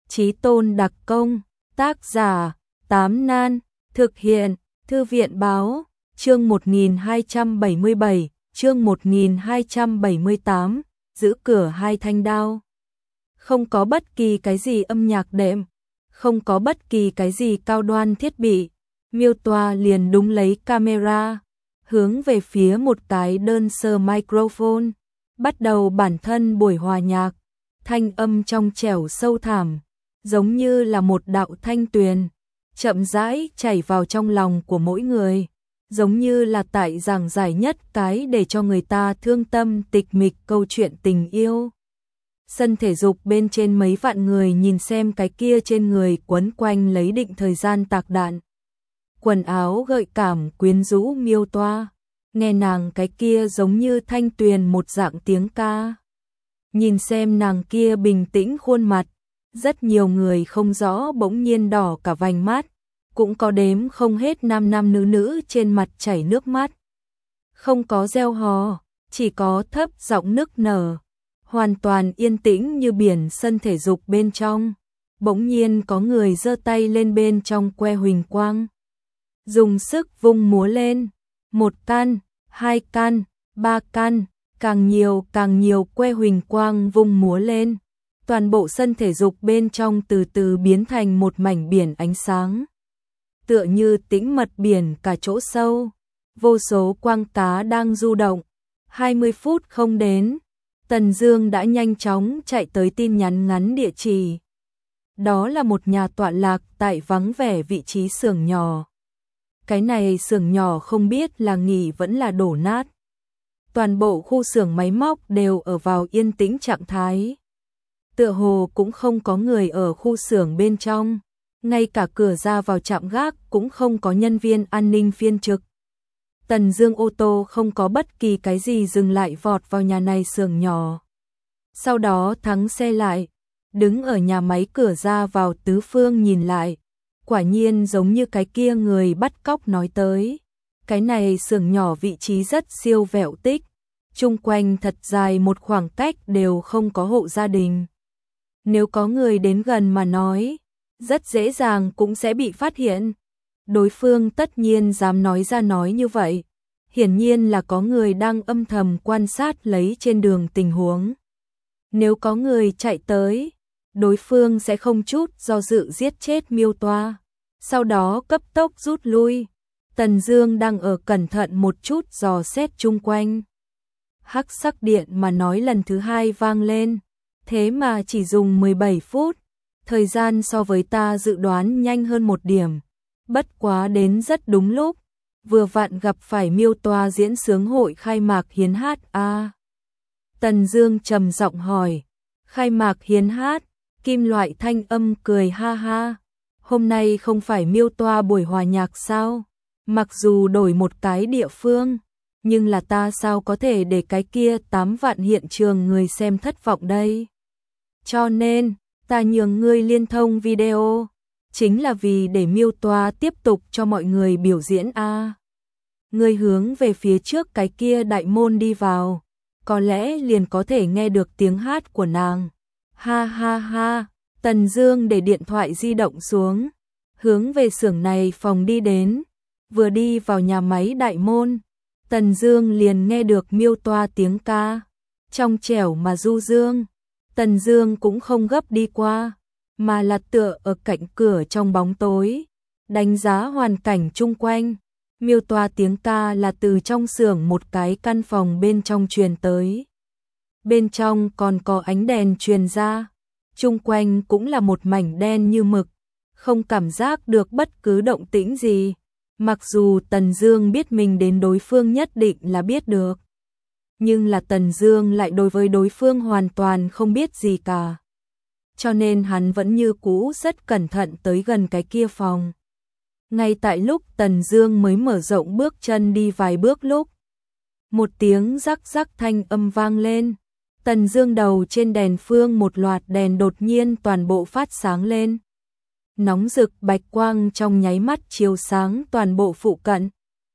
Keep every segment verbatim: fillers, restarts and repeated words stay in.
Chí tôn đặc công, tác giả, Tám Nan, thực hiện, Thư viện báo, chương một nghìn hai trăm bảy mươi bảy, chương một nghìn hai trăm bảy mươi tám, giữ cửa hai thanh đao. Không có bất kỳ cái gì âm nhạc đệm, không có bất kỳ cái gì cao đoan thiết bị, Miêu Toa liền đúng lấy camera, hướng về phía một cái đơn sơ microphone, bắt đầu bản thân buổi hòa nhạc, thanh âm trong trẻo sâu thẳm, giống như là một đạo thanh tuyền, chậm rãi chảy vào trong lòng của mỗi người, giống như là tại giảng giải nhất cái để cho người ta thương tâm tịch mịch câu chuyện tình yêu. Sân thể dục bên trên mấy vạn người nhìn xem cái kia trên người quấn quanh lấy định thời gian tạc đạn. Quần áo gợi cảm quyến rũ Miêu Toa, nghe nàng cái kia giống như thanh tuyền một dạng tiếng ca. Nhìn xem nàng kia bình tĩnh khuôn mặt, rất nhiều người không rõ bỗng nhiên đỏ cả vành mắt, cũng có đếm không hết nam nam nữ nữ trên mặt chảy nước mắt. Không có reo hò, chỉ có thấp giọng nức nở, hoàn toàn yên tĩnh như biển sân thể dục bên trong. Bỗng nhiên có người giơ tay lên bên trong que huỳnh quang, dùng sức vung múa lên, một căn, hai căn, ba căn, càng nhiều càng nhiều que huỳnh quang vung múa lên. Toàn bộ sân thể dục bên trong từ từ biến thành một mảnh biển ánh sáng. Tựa như tĩnh mật biển cả chỗ sâu, vô số quang cá đang du động. hai mươi phút không đến, Tần Dương đã nhanh chóng chạy tới tin nhắn ngắn địa chỉ. Đó là một nhà tọa lạc tại vắng vẻ vị trí xưởng nhỏ. Cái này xưởng nhỏ không biết là nghỉ vẫn là đổ nát. Toàn bộ khu xưởng máy móc đều ở vào yên tĩnh trạng thái. Tựa hồ cũng không có người ở khu xưởng bên trong, ngay cả cửa ra vào trạm gác cũng không có nhân viên an ninh phiên trực. Tần Dương ô tô không có bất kỳ cái gì dừng lại vọt vào nhà này xưởng nhỏ. Sau đó thắng xe lại, đứng ở nhà máy cửa ra vào tứ phương nhìn lại. Quả nhiên giống như cái kia người bắt cóc nói tới. Cái này xưởng nhỏ vị trí rất siêu vẹo tích, chung quanh thật dài một khoảng cách đều không có hộ gia đình. Nếu có người đến gần mà nói, rất dễ dàng cũng sẽ bị phát hiện. Đối phương tất nhiên dám nói ra nói như vậy, hiển nhiên là có người đang âm thầm quan sát lấy trên đường tình huống. Nếu có người chạy tới, đối phương sẽ không chút do dự giết chết Miêu Toa, sau đó cấp tốc rút lui. Tần Dương đang ở cẩn thận một chút dò xét chung quanh. Hắc sắc điện mà nói lần thứ hai vang lên, thế mà chỉ dùng mười bảy phút, thời gian so với ta dự đoán nhanh hơn một điểm, bất quá đến rất đúng lúc, vừa vặn gặp phải Miêu Toa diễn sướng hội khai mạc hiến hát a. À, Tần Dương trầm giọng hỏi, khai mạc hiến hát? Kim loại thanh âm cười ha ha, hôm nay không phải Miêu Toa buổi hòa nhạc sao? Mặc dù đổi một cái địa phương, nhưng là ta sao có thể để cái kia tám vạn hiện trường người xem thất vọng đây? Cho nên, ta nhường ngươi liên thông video, chính là vì để Miêu Toa tiếp tục cho mọi người biểu diễn a. À, ngươi hướng về phía trước cái kia đại môn đi vào, có lẽ liền có thể nghe được tiếng hát của nàng. Ha ha ha, Tần Dương để điện thoại di động xuống, hướng về xưởng này phòng đi đến. Vừa đi vào nhà máy đại môn, Tần Dương liền nghe được Miêu Toa tiếng ca, trong trẻo mà du dương. Tần Dương cũng không gấp đi qua, mà là tựa ở cạnh cửa trong bóng tối, đánh giá hoàn cảnh chung quanh. Miêu Toa tiếng ca là từ trong xưởng một cái căn phòng bên trong truyền tới. Bên trong còn có ánh đèn truyền ra, chung quanh cũng là một mảnh đen như mực, không cảm giác được bất cứ động tĩnh gì. Mặc dù Tần Dương biết mình đến đối phương nhất định là biết được, nhưng là Tần Dương lại đối với đối phương hoàn toàn không biết gì cả. Cho nên hắn vẫn như cũ rất cẩn thận tới gần cái kia phòng. Ngay tại lúc Tần Dương mới mở rộng bước chân đi vài bước lúc, một tiếng rắc rắc thanh âm vang lên. Tần Dương đầu trên đèn phương một loạt đèn đột nhiên toàn bộ phát sáng lên. Nóng rực bạch quang trong nháy mắt chiếu sáng toàn bộ phụ cận.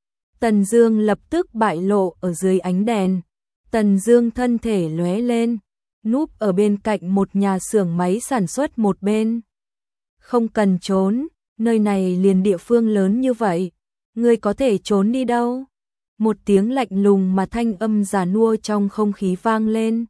Tần Dương lập tức bại lộ ở dưới ánh đèn. Tần Dương thân thể lóe lên, núp ở bên cạnh một nhà xưởng máy sản xuất một bên. Không cần trốn, nơi này liền địa phương lớn như vậy, ngươi có thể trốn đi đâu? Một tiếng lạnh lùng mà thanh âm già nua trong không khí vang lên.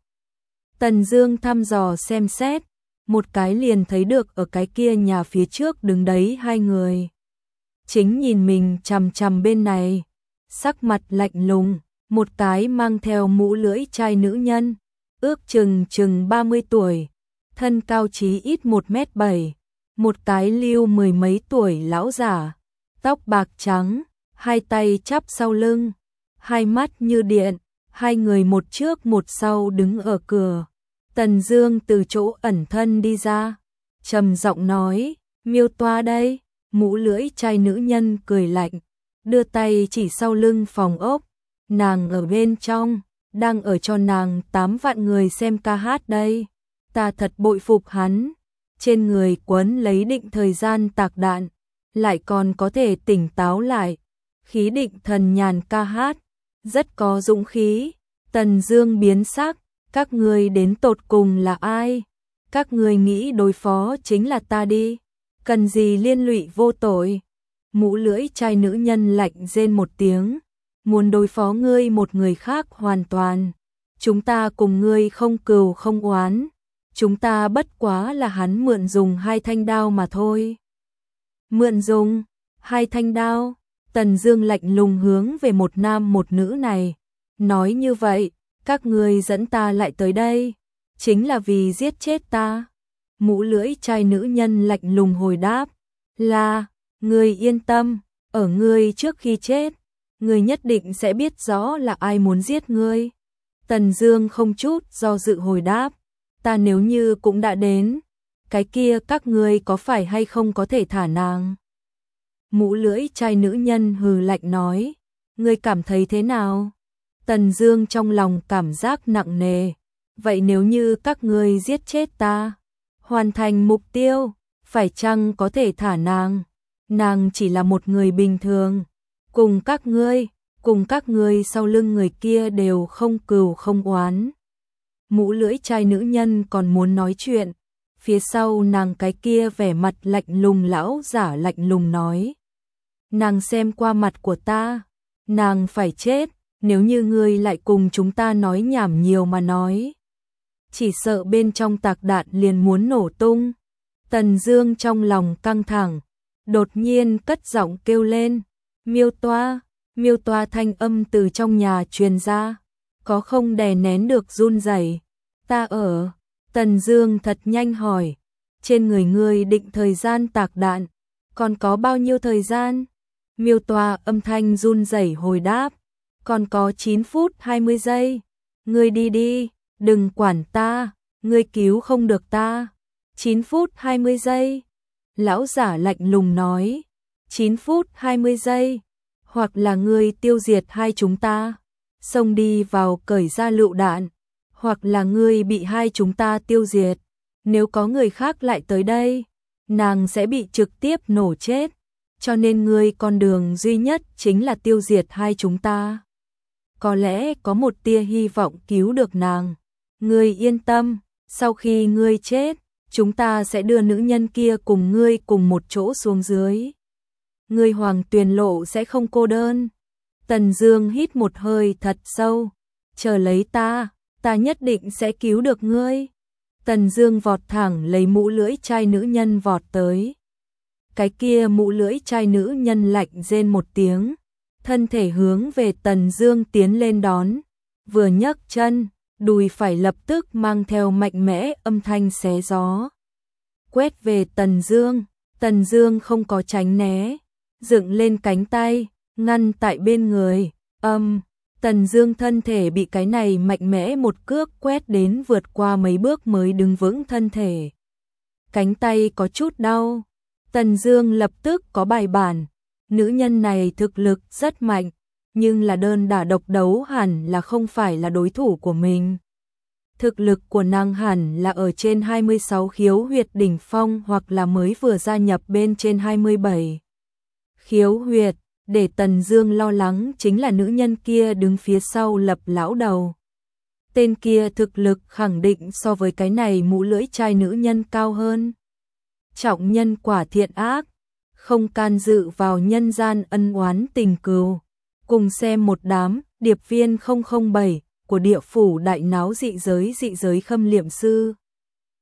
Tần Dương thăm dò xem xét, một cái liền thấy được ở cái kia nhà phía trước đứng đấy hai người. Chính nhìn mình chằm chằm bên này, sắc mặt lạnh lùng, một cái mang theo mũ lưỡi chai nữ nhân, ước chừng chừng ba mươi tuổi, thân cao chí ít một mét bảy, một cái lưu mười mấy tuổi lão giả, tóc bạc trắng, hai tay chắp sau lưng, hai mắt như điện, hai người một trước một sau đứng ở cửa. Tần Dương từ chỗ ẩn thân đi ra, trầm giọng nói, Miêu Toa đây. Mũ lưỡi chai nữ nhân cười lạnh, đưa tay chỉ sau lưng phòng ốc, nàng ở bên trong, đang ở cho nàng tám vạn người xem ca hát đây. Ta thật bội phục hắn, trên người quấn lấy định thời gian tạc đạn, lại còn có thể tỉnh táo lại, khí định thần nhàn ca hát, rất có dũng khí. Tần Dương biến sắc, các ngươi đến tột cùng là ai? Các ngươi nghĩ đối phó chính là ta đi, cần gì liên lụy vô tội? Mũ lưỡi chai nữ nhân lạnh rên một tiếng, muốn đối phó ngươi một người khác hoàn toàn. Chúng ta cùng ngươi không cừu không oán, chúng ta bất quá là hắn mượn dùng hai thanh đao mà thôi. Mượn dùng hai thanh đao? Tần Dương lạnh lùng hướng về một nam một nữ này, nói như vậy, các ngươi dẫn ta lại tới đây, chính là vì giết chết ta. Mũ lưỡi chai nữ nhân lạnh lùng hồi đáp, là, ngươi yên tâm, ở ngươi trước khi chết, ngươi nhất định sẽ biết rõ là ai muốn giết ngươi. Tần Dương không chút do dự hồi đáp, ta nếu như cũng đã đến, cái kia các ngươi có phải hay không có thể thả nàng? Mũ lưỡi chai nữ nhân hừ lạnh nói, ngươi cảm thấy thế nào? Tần Dương trong lòng cảm giác nặng nề, vậy nếu như các ngươi giết chết ta, hoàn thành mục tiêu, phải chăng có thể thả nàng? Nàng chỉ là một người bình thường, cùng các ngươi, cùng các ngươi sau lưng người kia đều không cừu không oán. Mũ lưỡi chai nữ nhân còn muốn nói chuyện, phía sau nàng cái kia vẻ mặt lạnh lùng lão giả lạnh lùng nói, nàng xem qua mặt của ta, nàng phải chết, nếu như ngươi lại cùng chúng ta nói nhảm nhiều mà nói, chỉ sợ bên trong tạc đạn liền muốn nổ tung. Tần Dương trong lòng căng thẳng, đột nhiên cất giọng kêu lên, Miêu Toa. Miêu Toa thanh âm từ trong nhà truyền ra, có không đè nén được run rẩy. Ta ở. Tần Dương thật nhanh hỏi, trên người ngươi định thời gian tạc đạn, còn có bao nhiêu thời gian? Miêu Toa âm thanh run rẩy hồi đáp, còn có chín phút hai mươi giây. Ngươi đi đi, đừng quản ta, ngươi cứu không được ta. chín phút hai mươi giây. Lão giả lạnh lùng nói, chín phút hai mươi giây, hoặc là ngươi tiêu diệt hai chúng ta, xông đi vào cởi ra lựu đạn, hoặc là ngươi bị hai chúng ta tiêu diệt. Nếu có người khác lại tới đây, nàng sẽ bị trực tiếp nổ chết, cho nên ngươi con đường duy nhất chính là tiêu diệt hai chúng ta. Có lẽ có một tia hy vọng cứu được nàng. Ngươi yên tâm, sau khi ngươi chết, chúng ta sẽ đưa nữ nhân kia cùng ngươi cùng một chỗ xuống dưới. Ngươi Hoàng Tuyền Lộ sẽ không cô đơn. Tần Dương hít một hơi thật sâu, chờ lấy ta, ta nhất định sẽ cứu được ngươi. Tần Dương vọt thẳng lấy mũ lưỡi chai nữ nhân vọt tới. Cái kia mũ lưỡi chai nữ nhân lạnh rên một tiếng, thân thể hướng về Tần Dương tiến lên đón, vừa nhấc chân, đùi phải lập tức mang theo mạnh mẽ âm thanh xé gió. Quét về Tần Dương, Tần Dương không có tránh né, dựng lên cánh tay, ngăn tại bên người, âm, Tần Dương thân thể bị cái này mạnh mẽ một cước quét đến vượt qua mấy bước mới đứng vững thân thể. Cánh tay có chút đau, Tần Dương lập tức có bài bản, nữ nhân này thực lực rất mạnh, nhưng là đơn đả độc đấu hẳn là không phải là đối thủ của mình. Thực lực của nàng hẳn là ở trên hai mươi sáu khiếu huyệt đỉnh phong hoặc là mới vừa gia nhập bên trên hai mươi bảy khiếu huyệt. Để Tần Dương lo lắng chính là nữ nhân kia đứng phía sau lập lão đầu. tên kia thực lực khẳng định so với cái này mũ lưỡi trai nữ nhân cao hơn. Trọng nhân quả thiện ác, không can dự vào nhân gian ân oán tình cừu. Cùng xem một đám điệp viên không không bảy của địa phủ đại náo dị giới dị giới khâm liệm sư.